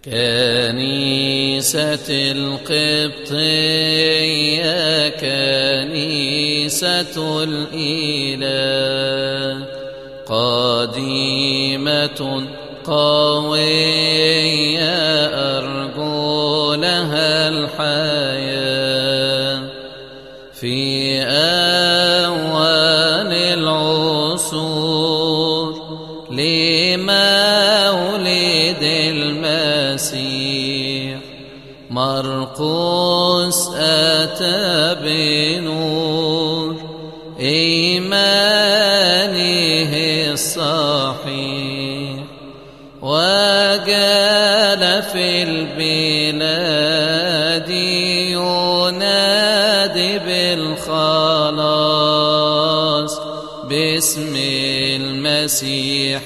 كنيسة القبطية كنيسة الإله قديمة قوية أرجو لها الحياة في أول العصور لمولد المسيح مرقس أتى بنور إيمانه الصحيح وجال في البلاد ينادي بالخلاص باسم المسيح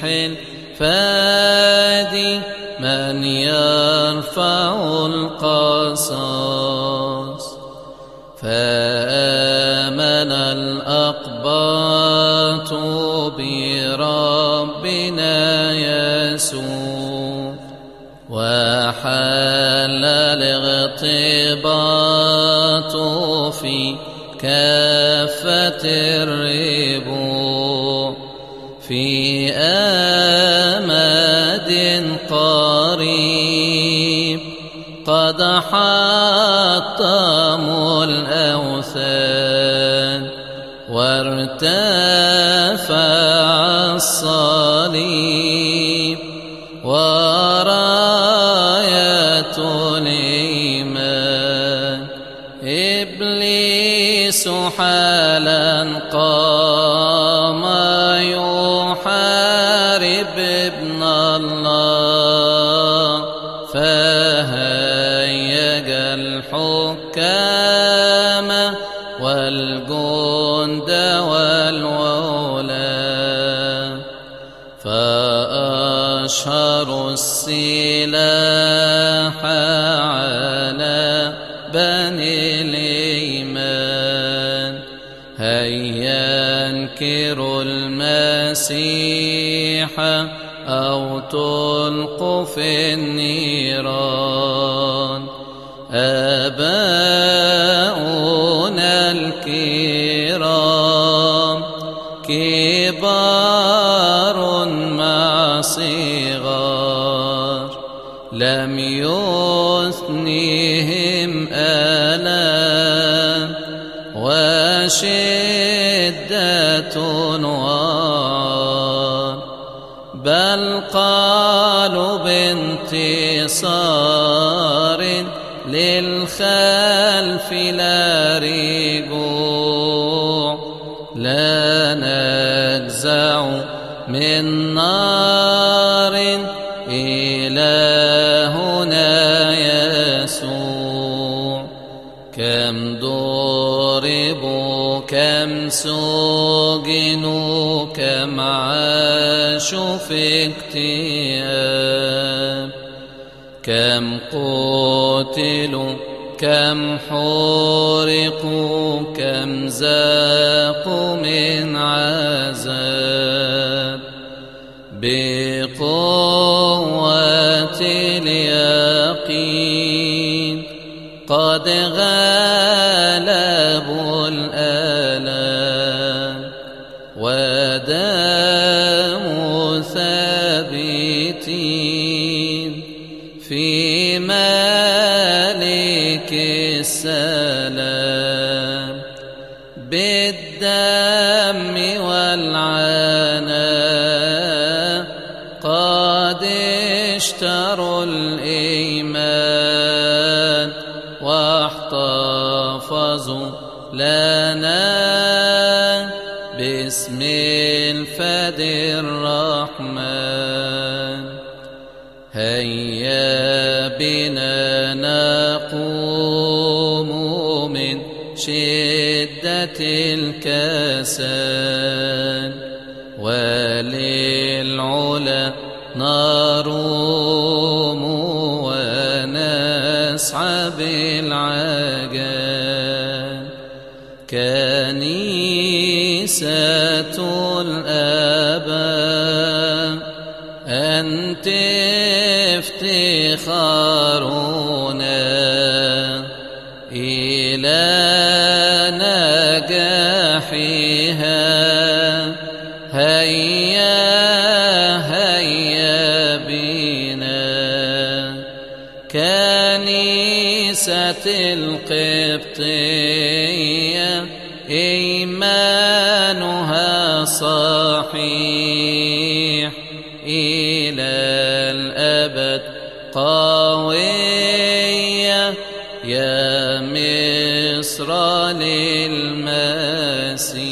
الفادي من يرفع القصاص فآمن الأقباط بربنا يسوع وحل الاغتباط في كافة الربوع في آمد قريب قد حطموا الأوثان وارتفع الصليب وراية الإيمان إبليس حالا قام يحارب ابن الله فهيج الحكام والجند والولاة فأشهروا السلاح على بني الإيمان هيا انكروا المسيح أو تلقوا في النيران آباؤنا الكرام كبار مع صغار لم يثنهم آلام وشدة وار بل قالوا بانتصار للخلف لا رجوع لا نجزع من نار إلهنا يسوع كم ضربوا كم سجنوا كم عاشوا في اكتئاب كم قتلوا كم حرقوا كم ذاقوا من عذاب بقوة اليقين قد غلبوا الآلام وداموا ثابتين في مالك السلام بالدم والعناء قد اشتروا الإيمان واحتفظوا لنا باسم الفادي الرحمن هيا بنا نقوم من شدة الكسل وللعلا نروم ونسعى بالعجل كنيسة الآباء أن تفتح افتخارنا إلى نجاحها. هيا هيا بنا كنيسة القبطية إيمانها صحيح إلى الأبد قوية يا مصر للمسيح.